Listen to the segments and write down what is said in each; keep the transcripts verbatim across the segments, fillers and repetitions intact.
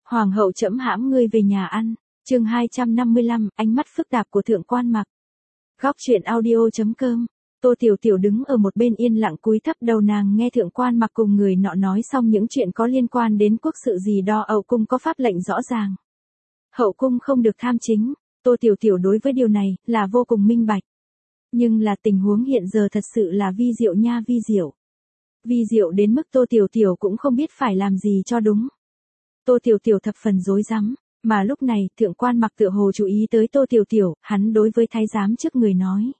Hoàng hậu trẫm hãm ngươi về nhà ăn. Chương hai trăm năm mươi lăm, ánh mắt phức tạp của Thượng Quan Mặc. Góc truyện audio chấm com. Tô Tiểu Tiểu đứng ở một bên yên lặng cúi thấp đầu, nàng nghe Thượng Quan Mặc cùng người nọ nói xong những chuyện có liên quan đến quốc sự gì đó. Hậu cung có pháp lệnh rõ ràng. Hậu cung không được tham chính. Tô Tiểu Tiểu đối với điều này là vô cùng minh bạch. Nhưng là tình huống hiện giờ thật sự là vi diệu nha, vi diệu. Vi diệu đến mức Tô Tiểu Tiểu cũng không biết phải làm gì cho đúng. Tô Tiểu Tiểu thập phần rối rắm, mà lúc này Thượng Quan Mặc tựa hồ chú ý tới Tô Tiểu Tiểu, hắn đối với thái giám trước người nói: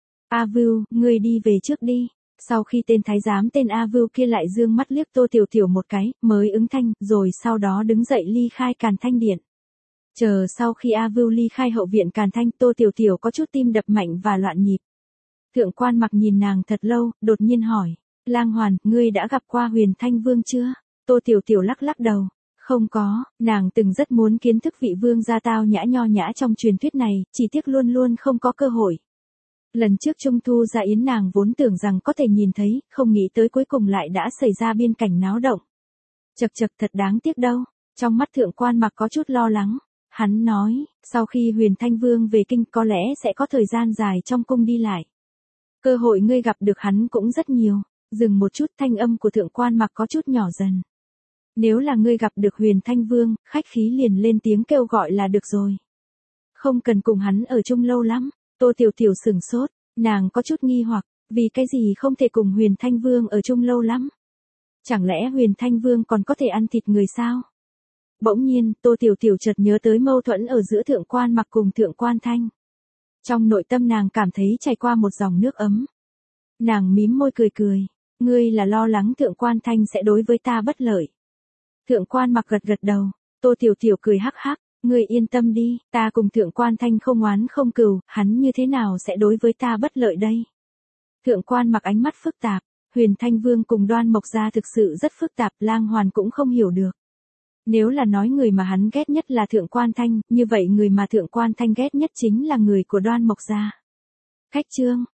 A Vưu, ngươi đi về trước đi. Sau khi tên thái giám tên A Vưu kia lại dương mắt liếc Tô Tiểu Tiểu một cái, mới ứng thanh, rồi sau đó đứng dậy ly khai Càn Thanh điện. Chờ sau khi A Vưu ly khai hậu viện Càn Thanh, Tô Tiểu Tiểu có chút tim đập mạnh và loạn nhịp. Thượng Quan Mặc nhìn nàng thật lâu, đột nhiên hỏi: Lang Hoàn, ngươi đã gặp qua Huyền Thanh Vương chưa? Tô Tiểu Tiểu lắc lắc đầu. Không có, nàng từng rất muốn kiến thức vị vương gia tao nhã nho nhã trong truyền thuyết này, chỉ tiếc luôn luôn không có cơ hội. Lần trước Trung Thu Gia Yến nàng vốn tưởng rằng có thể nhìn thấy, không nghĩ tới cuối cùng lại đã xảy ra biên cảnh náo động. Chật chật, thật đáng tiếc đâu. Trong mắt Thượng Quan Mặc có chút lo lắng. Hắn nói, sau khi Huyền Thanh Vương về kinh có lẽ sẽ có thời gian dài trong cung đi lại. Cơ hội ngươi gặp được hắn cũng rất nhiều. Dừng một chút, thanh âm của Thượng Quan Mặc có chút nhỏ dần. Nếu là ngươi gặp được Huyền Thanh Vương, khách khí liền lên tiếng kêu gọi là được rồi. Không cần cùng hắn ở chung lâu lắm. Tô Tiểu Tiểu sửng sốt, nàng có chút nghi hoặc, vì cái gì không thể cùng Huyền Thanh Vương ở chung lâu lắm? Chẳng lẽ Huyền Thanh Vương còn có thể ăn thịt người sao? Bỗng nhiên, Tô Tiểu Tiểu chợt nhớ tới mâu thuẫn ở giữa Thượng Quan Mặc cùng Thượng Quan Thanh. Trong nội tâm nàng cảm thấy chảy qua một dòng nước ấm. Nàng mím môi cười cười, ngươi là lo lắng Thượng Quan Thanh sẽ đối với ta bất lợi. Thượng Quan Mặc gật gật đầu. Tô Tiểu Tiểu cười hắc hắc, ngươi yên tâm đi, ta cùng Thượng Quan Thanh không oán không cừu, hắn như thế nào sẽ đối với ta bất lợi đây? Thượng Quan Mặc ánh mắt phức tạp, Huyền Thanh Vương cùng Đoan Mộc gia thực sự rất phức tạp, Lang Hoàn cũng không hiểu được. Nếu là nói người mà hắn ghét nhất là Thượng Quan Thanh, như vậy người mà Thượng Quan Thanh ghét nhất chính là người của Đoan Mộc gia. Khách trương,